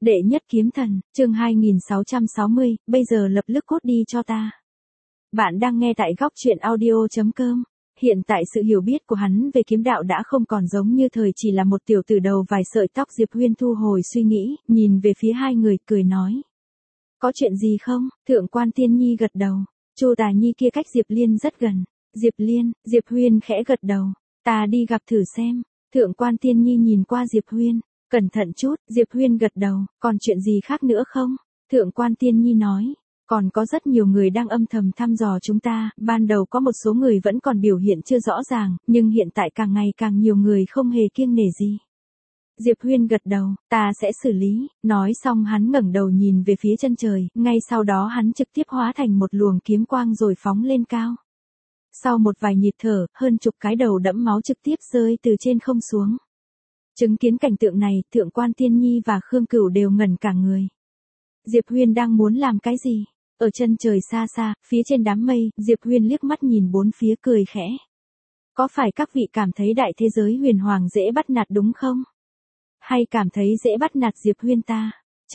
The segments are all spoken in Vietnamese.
Đệ nhất kiếm thần, chương 2660, bây giờ lập tức cốt đi cho ta. Bạn đang nghe tại góc truyện audio.com. Hiện tại sự hiểu biết của hắn về kiếm đạo đã không còn giống như thời chỉ là một tiểu tử đầu vài sợi tóc. Diệp Huyên thu hồi suy nghĩ, nhìn về phía hai người cười nói. Có chuyện gì không? Thượng quan Tiên Nhi gật đầu. Chu Tà Nhi kia cách Diệp Liên rất gần. Diệp Liên, Diệp Huyên khẽ gật đầu. Ta đi gặp thử xem. Thượng quan Tiên Nhi nhìn qua Diệp Huyên. Cẩn thận chút, Diệp Huyên gật đầu, còn chuyện gì khác nữa không? Thượng quan Tiên Nhi nói, còn có rất nhiều người đang âm thầm thăm dò chúng ta, ban đầu có một số người vẫn còn biểu hiện chưa rõ ràng, nhưng hiện tại càng ngày càng nhiều người không hề kiêng nể gì. Diệp Huyên gật đầu, ta sẽ xử lý, nói xong hắn ngẩng đầu nhìn về phía chân trời, ngay sau đó hắn trực tiếp hóa thành một luồng kiếm quang rồi phóng lên cao. Sau một vài nhịp thở, hơn chục cái đầu đẫm máu trực tiếp rơi từ trên không xuống. Chứng kiến cảnh tượng này, Thượng quan Tiên Nhi và Khương Cửu đều ngẩn cả người. Diệp Huyên đang muốn làm cái gì? Ở chân trời xa xa, phía trên đám mây, Diệp Huyên liếc mắt nhìn bốn phía cười khẽ. Có phải các vị cảm thấy đại thế giới huyền hoàng dễ bắt nạt đúng không? Hay cảm thấy dễ bắt nạt Diệp Huyên ta?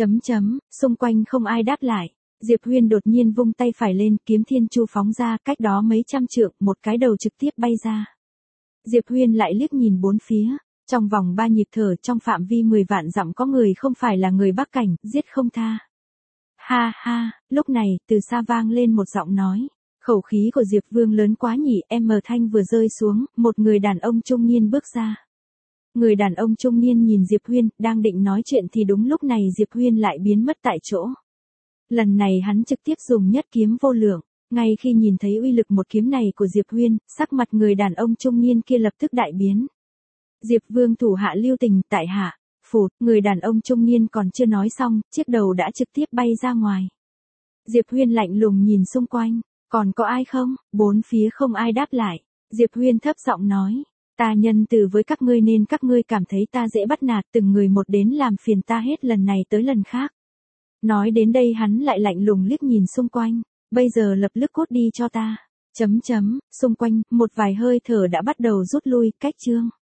Xung quanh không ai đáp lại. Diệp Huyên đột nhiên vung tay phải lên, kiếm thiên chu phóng ra, cách đó mấy trăm trượng, một cái đầu trực tiếp bay ra. Diệp Huyên lại liếc nhìn bốn phía. Trong vòng 3 nhịp thở, trong phạm vi 10 vạn dặm có người không phải là người Bắc Cảnh, giết không tha. Ha ha, lúc này, từ xa vang lên một giọng nói. Khẩu khí của Diệp Vương lớn quá nhỉ, thanh vừa rơi xuống, một người đàn ông trung niên bước ra. Người đàn ông trung niên nhìn Diệp Huyên, đang định nói chuyện thì đúng lúc này Diệp Huyên lại biến mất tại chỗ. Lần này hắn trực tiếp dùng nhất kiếm vô lượng. Ngay khi nhìn thấy uy lực một kiếm này của Diệp Huyên, sắc mặt người đàn ông trung niên kia lập tức đại biến. Diệp Vương thủ hạ lưu tình, tại hạ, phụt, người đàn ông trung niên còn chưa nói xong, chiếc đầu đã trực tiếp bay ra ngoài. Diệp Huyên lạnh lùng nhìn xung quanh, còn có ai không? Bốn phía không ai đáp lại. Diệp Huyên thấp giọng nói, ta nhân từ với các ngươi nên các ngươi cảm thấy ta dễ bắt nạt, từng người một đến làm phiền ta hết lần này tới lần khác. Nói đến đây hắn lại lạnh lùng liếc nhìn xung quanh, bây giờ lập tức cốt đi cho ta. Xung quanh, một vài hơi thở đã bắt đầu rút lui, cách chương.